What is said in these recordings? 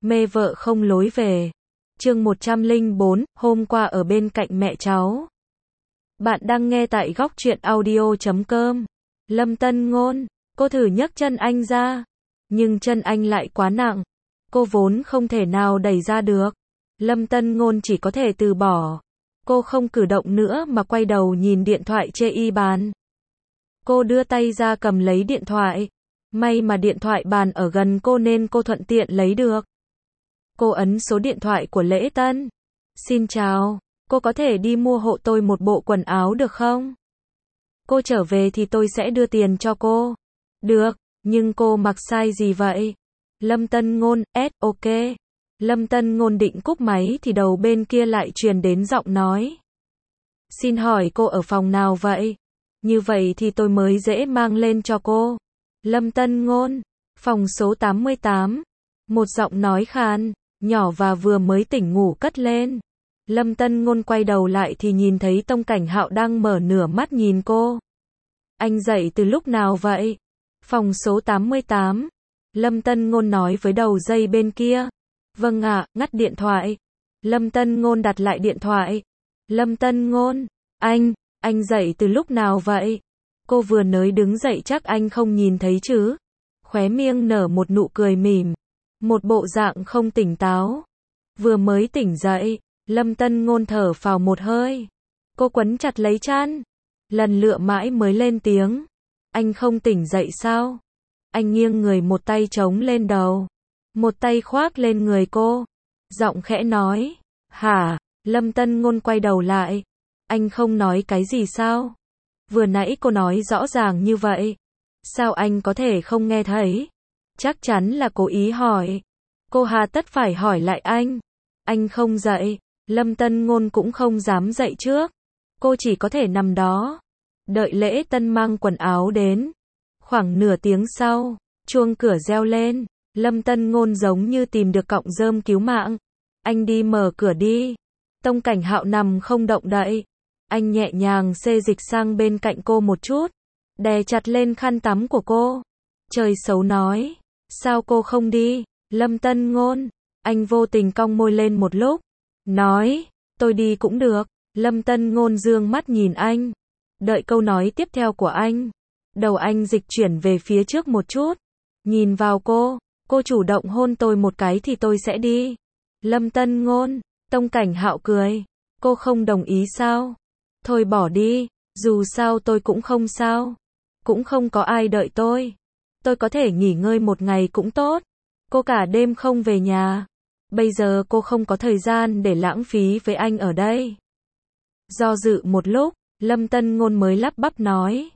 Mê vợ không lối về. Chương 104, hôm qua ở bên cạnh mẹ cháu. Bạn đang nghe tại góc truyện audio.com. Lâm Tân Ngôn, cô thử nhấc chân anh ra, nhưng chân anh lại quá nặng. Cô vốn không thể nào đẩy ra được. Lâm Tân Ngôn chỉ có thể từ bỏ. Cô không cử động nữa mà quay đầu nhìn điện thoại chê y bàn. Cô đưa tay ra cầm lấy điện thoại. May mà điện thoại bàn ở gần cô nên cô thuận tiện lấy được. Cô ấn số điện thoại của Lễ Tân. Xin chào, cô có thể đi mua hộ tôi một bộ quần áo được không? Cô trở về thì tôi sẽ đưa tiền cho cô. Được, nhưng cô mặc size gì vậy? Lâm Tân Ngôn, ok. Lâm Tân Ngôn định cúp máy thì đầu bên kia lại truyền đến giọng nói. Xin hỏi cô ở phòng nào vậy? Như vậy thì tôi mới dễ mang lên cho cô. Lâm Tân Ngôn, phòng số 88. Một giọng nói khàn, nhỏ và vừa mới tỉnh ngủ cất lên. Lâm Tân Ngôn quay đầu lại thì nhìn thấy Tông Cảnh Hạo đang mở nửa mắt nhìn cô. Anh dậy từ lúc nào vậy? Phòng số 88. Lâm Tân Ngôn nói với đầu dây bên kia. Vâng ạ, ngắt điện thoại. Lâm Tân Ngôn đặt lại điện thoại. Lâm Tân Ngôn, anh dậy từ lúc nào vậy? Cô vừa nới đứng dậy chắc anh không nhìn thấy chứ? Khóe miệng nở một nụ cười mỉm. Một bộ dạng không tỉnh táo. Vừa mới tỉnh dậy, Lâm Tân Ngôn thở phào một hơi. Cô quấn chặt lấy chăn. Lần lựa mãi mới lên tiếng. Anh không tỉnh dậy sao? Anh nghiêng người một tay chống lên đầu. Một tay khoác lên người cô. Giọng khẽ nói. Hả? Lâm Tân Ngôn quay đầu lại. Anh không nói cái gì sao? Vừa nãy cô nói rõ ràng như vậy. Sao anh có thể không nghe thấy? Chắc chắn là cố ý hỏi. Cô hà tất phải hỏi lại anh. Anh không dậy. Lâm Tân Ngôn cũng không dám dậy trước. Cô chỉ có thể nằm đó. Đợi Lễ Tân mang quần áo đến. Khoảng nửa tiếng sau, chuông cửa reo lên. Lâm Tân Ngôn giống như tìm được cọng rơm cứu mạng. Anh đi mở cửa đi. Tông Cảnh Hạo nằm không động đậy. Anh nhẹ nhàng xê dịch sang bên cạnh cô một chút. Đè chặt lên khăn tắm của cô. Trời xấu nói. Sao cô không đi? Lâm Tân Ngôn. Anh vô tình cong môi lên một lúc. Nói. Tôi đi cũng được. Lâm Tân Ngôn dương mắt nhìn anh. Đợi câu nói tiếp theo của anh. Đầu anh dịch chuyển về phía trước một chút. Nhìn vào cô. Cô chủ động hôn tôi một cái thì tôi sẽ đi. Lâm Tân Ngôn. Tông Cảnh Hạo cười. Cô không đồng ý sao? Thôi bỏ đi. Dù sao tôi cũng không sao. Cũng không có ai đợi tôi. Tôi có thể nghỉ ngơi một ngày cũng tốt. Cô cả đêm không về nhà. Bây giờ cô không có thời gian để lãng phí với anh ở đây. Do dự một lúc, Lâm Tân Ngôn mới lắp bắp nói.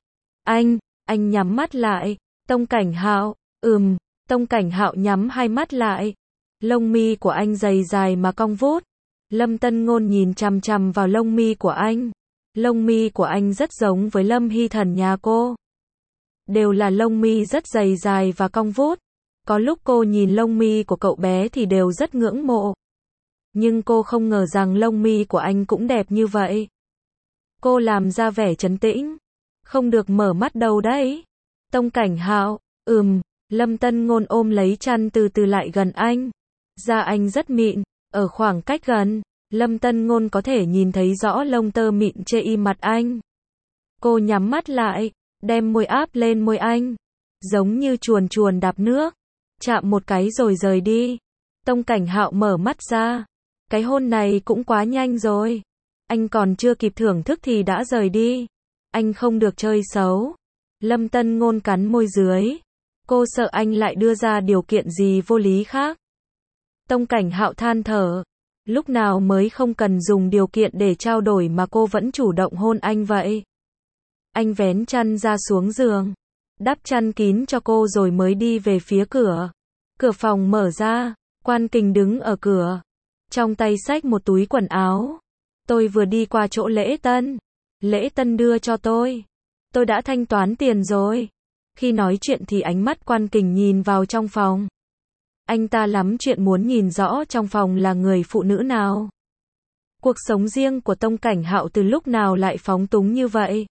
Anh nhắm mắt lại. Tông Cảnh Hạo, Tông Cảnh Hạo nhắm hai mắt lại. Lông mi của anh dày dài mà cong vút. Lâm Tân Ngôn nhìn chằm chằm vào lông mi của anh. Lông mi của anh rất giống với Lâm Hy Thần nhà cô. Đều là lông mi rất dày dài và cong vút. Có lúc cô nhìn lông mi của cậu bé thì đều rất ngưỡng mộ. Nhưng cô không ngờ rằng lông mi của anh cũng đẹp như vậy. Cô làm ra vẻ trấn tĩnh. Không được mở mắt đâu đấy. Tông Cảnh Hạo, Lâm Tân Ngôn ôm lấy chăn từ từ lại gần anh. Da anh rất mịn, ở khoảng cách gần, Lâm Tân Ngôn có thể nhìn thấy rõ lông tơ mịn chê y mặt anh. Cô nhắm mắt lại, đem môi áp lên môi anh. Giống như chuồn chuồn đạp nước. Chạm một cái rồi rời đi. Tông Cảnh Hạo mở mắt ra. Cái hôn này cũng quá nhanh rồi. Anh còn chưa kịp thưởng thức thì đã rời đi. Anh không được chơi xấu. Lâm Tân Ngôn cắn môi dưới. Cô sợ anh lại đưa ra điều kiện gì vô lý khác. Tông Cảnh Hạo than thở. Lúc nào mới không cần dùng điều kiện để trao đổi mà cô vẫn chủ động hôn anh vậy. Anh vén chăn ra xuống giường. Đắp chăn kín cho cô rồi mới đi về phía cửa. Cửa phòng mở ra. Quan Kình đứng ở cửa. Trong tay xách một túi quần áo. Tôi vừa đi qua chỗ Lễ Tân. Lễ Tân đưa cho tôi. Tôi đã thanh toán tiền rồi. Khi nói chuyện thì ánh mắt Quan Kình nhìn vào trong phòng. Anh ta lắm chuyện muốn nhìn rõ trong phòng là người phụ nữ nào. Cuộc sống riêng của Tông Cảnh Hạo từ lúc nào lại phóng túng như vậy?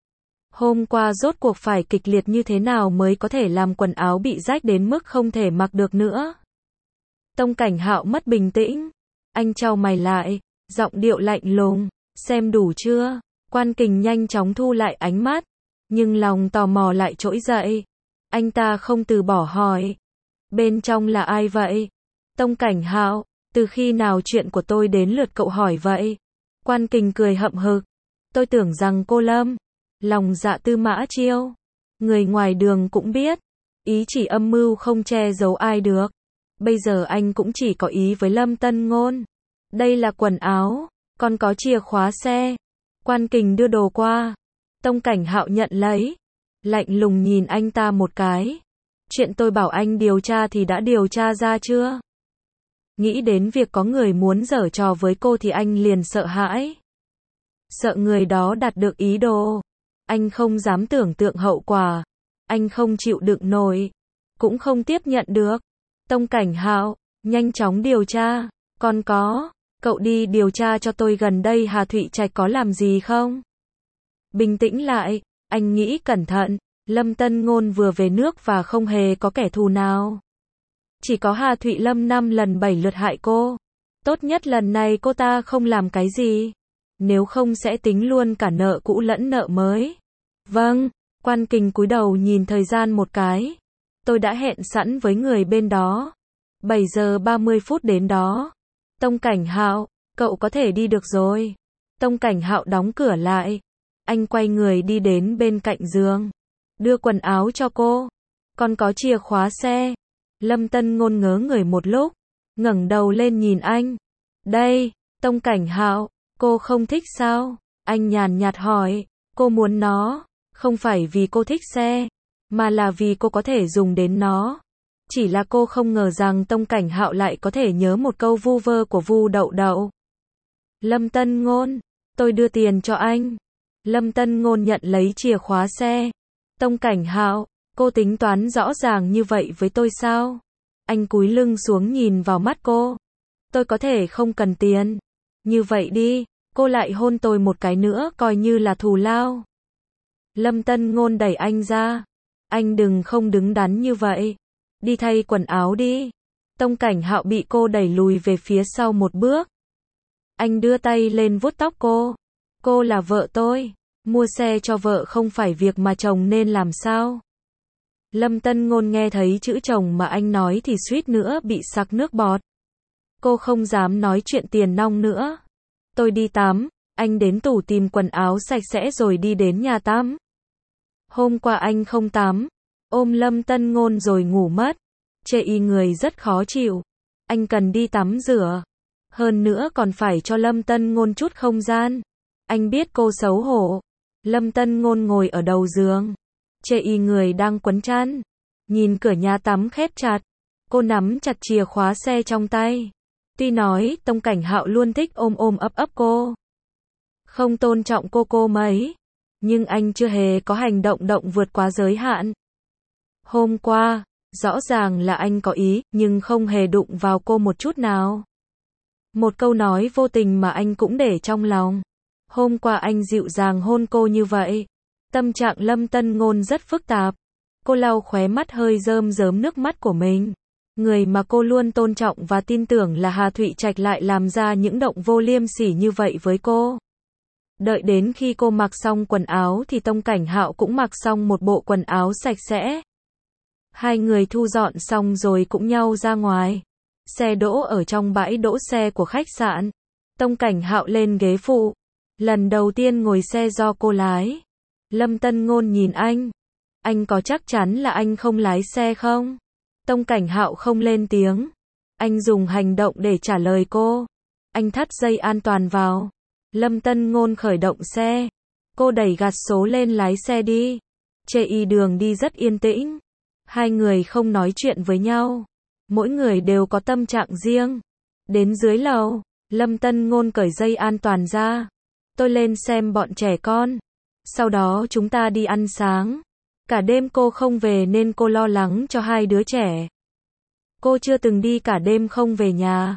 Hôm qua rốt cuộc phải kịch liệt như thế nào mới có thể làm quần áo bị rách đến mức không thể mặc được nữa? Tông Cảnh Hạo mất bình tĩnh. Anh chau mày lại, giọng điệu lạnh lùng, xem đủ chưa? Quan Kình nhanh chóng thu lại ánh mắt, nhưng lòng tò mò lại trỗi dậy. Anh ta không từ bỏ hỏi. Bên trong là ai vậy? Tông Cảnh Hạo, từ khi nào chuyện của tôi đến lượt cậu hỏi vậy? Quan Kình cười hậm hực. Tôi tưởng rằng cô Lâm, lòng dạ Tư Mã Chiêu, người ngoài đường cũng biết, ý chỉ âm mưu không che giấu ai được. Bây giờ anh cũng chỉ có ý với Lâm Tân Ngôn. Đây là quần áo, còn có chìa khóa xe. Quan Kình đưa đồ qua. Tông Cảnh Hạo nhận lấy, lạnh lùng nhìn anh ta một cái. Chuyện tôi bảo anh điều tra thì đã điều tra ra chưa? Nghĩ đến việc có người muốn giở trò với cô thì anh liền sợ hãi. Sợ người đó đạt được ý đồ. Anh không dám tưởng tượng hậu quả. Anh không chịu đựng nổi, cũng không tiếp nhận được. Tông Cảnh Hạo, nhanh chóng điều tra. Còn có, cậu đi điều tra cho tôi gần đây Hà Thụy Trạch có làm gì không? Bình tĩnh lại, anh nghĩ cẩn thận. Lâm Tân Ngôn vừa về nước và không hề có kẻ thù nào. Chỉ có Hà Thụy Lâm 5 lần 7 lượt hại cô. Tốt nhất lần này cô ta không làm cái gì. Nếu không sẽ tính luôn cả nợ cũ lẫn nợ mới. Vâng, Quan Kình cúi đầu nhìn thời gian một cái. Tôi đã hẹn sẵn với người bên đó. 7 giờ 30 phút đến đó. Tông Cảnh Hạo, cậu có thể đi được rồi. Tông Cảnh Hạo đóng cửa lại. Anh quay người đi đến bên cạnh giường. Đưa quần áo cho cô. Còn có chìa khóa xe. Lâm Tân Ngôn ngớ người một lúc. Ngẩng đầu lên nhìn anh. Đây, Tông Cảnh Hạo, cô không thích sao? Anh nhàn nhạt hỏi. Cô muốn nó. Không phải vì cô thích xe, mà là vì cô có thể dùng đến nó. Chỉ là cô không ngờ rằng Tông Cảnh Hạo lại có thể nhớ một câu vu vơ của Vu Đậu Đậu. Lâm Tân Ngôn, tôi đưa tiền cho anh. Lâm Tân Ngôn nhận lấy chìa khóa xe. Tông Cảnh Hạo, cô tính toán rõ ràng như vậy với tôi sao? Anh cúi lưng xuống nhìn vào mắt cô. Tôi có thể không cần tiền. Như vậy đi, cô lại hôn tôi một cái nữa coi như là thù lao. Lâm Tân Ngôn đẩy anh ra. Anh đừng không đứng đắn như vậy. Đi thay quần áo đi. Tông Cảnh Hạo bị cô đẩy lùi về phía sau một bước. Anh đưa tay lên vuốt tóc cô. Cô là vợ tôi. Mua xe cho vợ không phải việc mà chồng nên làm sao? Lâm Tân Ngôn nghe thấy chữ chồng mà anh nói thì suýt nữa bị sặc nước bọt. Cô không dám nói chuyện tiền nong nữa. Tôi đi tắm. Anh đến tủ tìm quần áo sạch sẽ rồi đi đến nhà tắm. Hôm qua anh không tắm. Ôm Lâm Tân Ngôn rồi ngủ mất. Chê y người rất khó chịu. Anh cần đi tắm rửa. Hơn nữa còn phải cho Lâm Tân Ngôn chút không gian. Anh biết cô xấu hổ. Lâm Tân Ngôn ngồi ở đầu giường. Chê y người đang quấn chăn. Nhìn cửa nhà tắm khép chặt. Cô nắm chặt chìa khóa xe trong tay. Tuy nói Tông Cảnh Hạo luôn thích ôm ôm ấp ấp cô. Không tôn trọng cô mấy. Nhưng anh chưa hề có hành động vượt quá giới hạn. Hôm qua, rõ ràng là anh có ý, nhưng không hề đụng vào cô một chút nào. Một câu nói vô tình mà anh cũng để trong lòng. Hôm qua anh dịu dàng hôn cô như vậy. Tâm trạng Lâm Tân Ngôn rất phức tạp. Cô lau khóe mắt hơi rơm rớm nước mắt của mình. Người mà cô luôn tôn trọng và tin tưởng là Hà Thụy Trạch lại làm ra những động vô liêm sỉ như vậy với cô. Đợi đến khi cô mặc xong quần áo thì Tông Cảnh Hạo cũng mặc xong một bộ quần áo sạch sẽ. Hai người thu dọn xong rồi cũng nhau ra ngoài. Xe đỗ ở trong bãi đỗ xe của khách sạn. Tông Cảnh Hạo lên ghế phụ. Lần đầu tiên ngồi xe do cô lái. Lâm Tân Ngôn nhìn anh. Anh có chắc chắn là anh không lái xe không? Tông Cảnh Hạo không lên tiếng. Anh dùng hành động để trả lời cô. Anh thắt dây an toàn vào. Lâm Tân Ngôn khởi động xe. Cô đẩy gạt số lên lái xe đi. Chê y đường đi rất yên tĩnh. Hai người không nói chuyện với nhau. Mỗi người đều có tâm trạng riêng. Đến dưới lầu, Lâm Tân Ngôn cởi dây an toàn ra. Tôi lên xem bọn trẻ con. Sau đó chúng ta đi ăn sáng. Cả đêm cô không về nên cô lo lắng cho hai đứa trẻ. Cô chưa từng đi cả đêm không về nhà.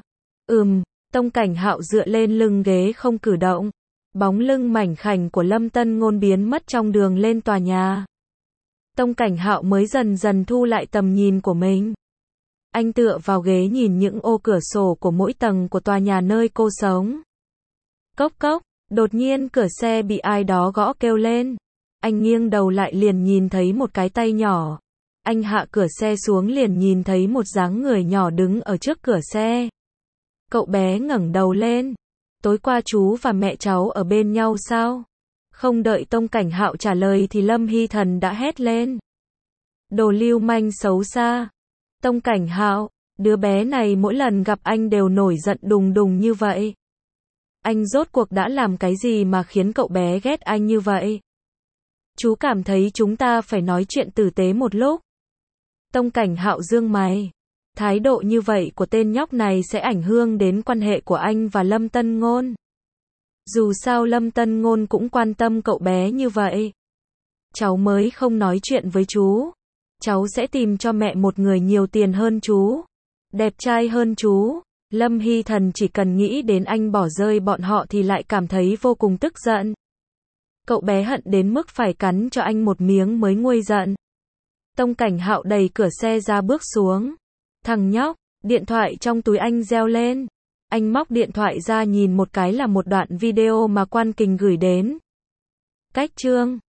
Tông Cảnh Hạo dựa lên lưng ghế không cử động. Bóng lưng mảnh khảnh của Lâm Tân Ngôn biến mất trong đường lên tòa nhà. Tông Cảnh Hạo mới dần dần thu lại tầm nhìn của mình. Anh tựa vào ghế nhìn những ô cửa sổ của mỗi tầng của tòa nhà nơi cô sống. Cốc cốc, đột nhiên cửa xe bị ai đó gõ kêu lên. Anh nghiêng đầu lại liền nhìn thấy một cái tay nhỏ. Anh hạ cửa xe xuống liền nhìn thấy một dáng người nhỏ đứng ở trước cửa xe. Cậu bé ngẩng đầu lên. Tối qua chú và mẹ cháu ở bên nhau sao? Không đợi Tông Cảnh Hạo trả lời thì Lâm Hy Thần đã hét lên. Đồ lưu manh xấu xa. Tông Cảnh Hạo, đứa bé này mỗi lần gặp anh đều nổi giận đùng đùng như vậy. Anh rốt cuộc đã làm cái gì mà khiến cậu bé ghét anh như vậy? Chú cảm thấy chúng ta phải nói chuyện tử tế một lúc. Tông Cảnh Hạo giương mày. Thái độ như vậy của tên nhóc này sẽ ảnh hưởng đến quan hệ của anh và Lâm Tân Ngôn. Dù sao Lâm Tân Ngôn cũng quan tâm cậu bé như vậy. Cháu mới không nói chuyện với chú. Cháu sẽ tìm cho mẹ một người nhiều tiền hơn chú, đẹp trai hơn chú. Lâm Hy Thần chỉ cần nghĩ đến anh bỏ rơi bọn họ thì lại cảm thấy vô cùng tức giận. Cậu bé hận đến mức phải cắn cho anh một miếng mới nguôi giận. Tông Cảnh Hạo đẩy cửa xe ra bước xuống. Thằng nhóc, điện thoại trong túi anh reo lên. Anh móc điện thoại ra nhìn một cái là một đoạn video mà Quan Kình gửi đến. Cách chương